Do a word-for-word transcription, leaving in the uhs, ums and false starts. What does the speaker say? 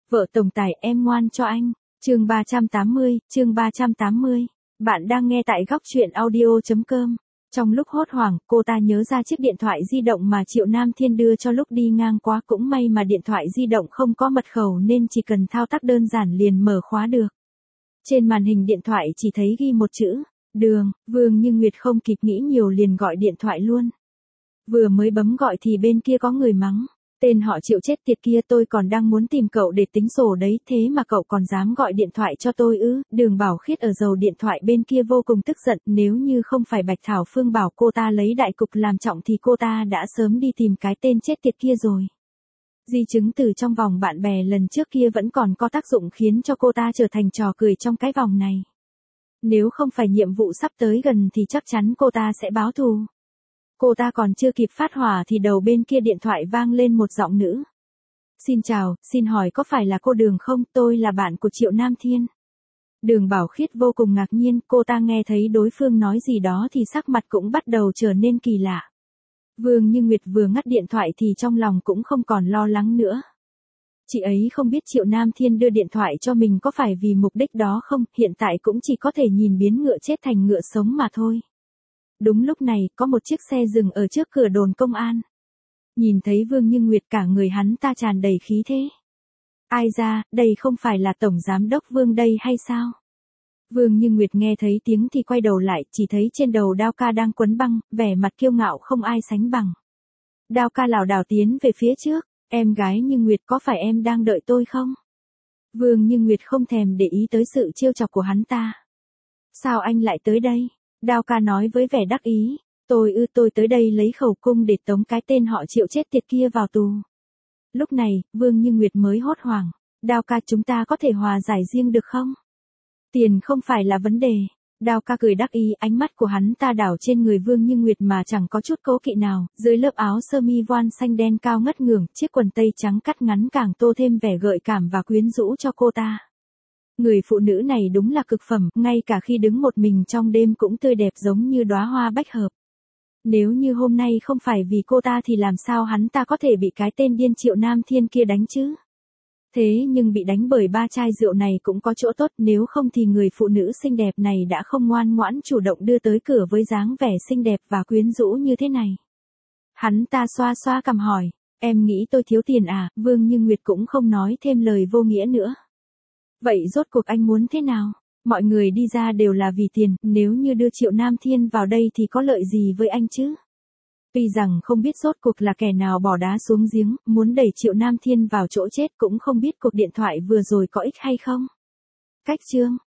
Vợ tổng tài em ngoan cho anh. Chương ba trăm tám mươi, chương ba trăm tám mươi. Bạn đang nghe tại góc truyện audio chấm com. Trong lúc hốt hoảng, cô ta nhớ ra chiếc điện thoại di động mà Triệu Nam Thiên đưa cho lúc đi ngang qua, cũng may mà điện thoại di động không có mật khẩu nên chỉ cần thao tác đơn giản liền mở khóa được. Trên màn hình điện thoại chỉ thấy ghi một chữ, Đường. Vương Như Nguyệt không kịp nghĩ nhiều liền gọi điện thoại luôn. Vừa mới bấm gọi thì bên kia có người mắng. Tên họ Triệu chết tiệt kia, tôi còn đang muốn tìm cậu để tính sổ đấy, thế mà cậu còn dám gọi điện thoại cho tôi ư? Đường Bảo Khiết ở dầu điện thoại bên kia vô cùng tức giận, nếu như không phải Bạch Thảo Phương bảo cô ta lấy đại cục làm trọng thì cô ta đã sớm đi tìm cái tên chết tiệt kia rồi. Di chứng từ trong vòng bạn bè lần trước kia vẫn còn có tác dụng khiến cho cô ta trở thành trò cười trong cái vòng này. Nếu không phải nhiệm vụ sắp tới gần thì chắc chắn cô ta sẽ báo thù. Cô ta còn chưa kịp phát hỏa thì đầu bên kia điện thoại vang lên một giọng nữ. Xin chào, xin hỏi có phải là cô Đường không? Tôi là bạn của Triệu Nam Thiên. Đường Bảo Khiết vô cùng ngạc nhiên, cô ta nghe thấy đối phương nói gì đó thì sắc mặt cũng bắt đầu trở nên kỳ lạ. Vương Như Nguyệt vừa ngắt điện thoại thì trong lòng cũng không còn lo lắng nữa. Chị ấy không biết Triệu Nam Thiên đưa điện thoại cho mình có phải vì mục đích đó không, hiện tại cũng chỉ có thể nhìn biến ngựa chết thành ngựa sống mà thôi. Đúng lúc này, có một chiếc xe dừng ở trước cửa đồn công an. Nhìn thấy Vương Như Nguyệt cả người hắn ta tràn đầy khí thế. Ai ra, đây không phải là Tổng Giám đốc Vương đây hay sao? Vương Như Nguyệt nghe thấy tiếng thì quay đầu lại, chỉ thấy trên đầu Đao Ca đang quấn băng, vẻ mặt kiêu ngạo không ai sánh bằng. Đao Ca lảo đảo tiến về phía trước, em gái Như Nguyệt có phải em đang đợi tôi không? Vương Như Nguyệt không thèm để ý tới sự trêu chọc của hắn ta. Sao anh lại tới đây? Đao Ca nói với vẻ đắc ý, tôi ư tôi tới đây lấy khẩu cung để tống cái tên họ Triệu chết tiệt kia vào tù. Lúc này, Vương Như Nguyệt mới hốt hoảng, Đao Ca chúng ta có thể hòa giải riêng được không? Tiền không phải là vấn đề. Đao Ca cười đắc ý, ánh mắt của hắn ta đảo trên người Vương Như Nguyệt mà chẳng có chút cố kỵ nào, dưới lớp áo sơ mi voan xanh đen cao ngất ngưởng, chiếc quần tây trắng cắt ngắn càng tô thêm vẻ gợi cảm và quyến rũ cho cô ta. Người phụ nữ này đúng là cực phẩm, ngay cả khi đứng một mình trong đêm cũng tươi đẹp giống như đóa hoa bách hợp. Nếu như hôm nay không phải vì cô ta thì làm sao hắn ta có thể bị cái tên điên Triệu Nam Thiên kia đánh chứ? Thế nhưng bị đánh bởi ba chai rượu này cũng có chỗ tốt, nếu không thì người phụ nữ xinh đẹp này đã không ngoan ngoãn chủ động đưa tới cửa với dáng vẻ xinh đẹp và quyến rũ như thế này. Hắn ta xoa xoa cằm hỏi, em nghĩ tôi thiếu tiền à? Vương Như Nguyệt cũng không nói thêm lời vô nghĩa nữa. Vậy rốt cuộc anh muốn thế nào? Mọi người đi ra đều là vì tiền, nếu như đưa Triệu Nam Thiên vào đây thì có lợi gì với anh chứ? Tuy rằng không biết rốt cuộc là kẻ nào bỏ đá xuống giếng, muốn đẩy Triệu Nam Thiên vào chỗ chết, cũng không biết cuộc điện thoại vừa rồi có ích hay không. Cách chương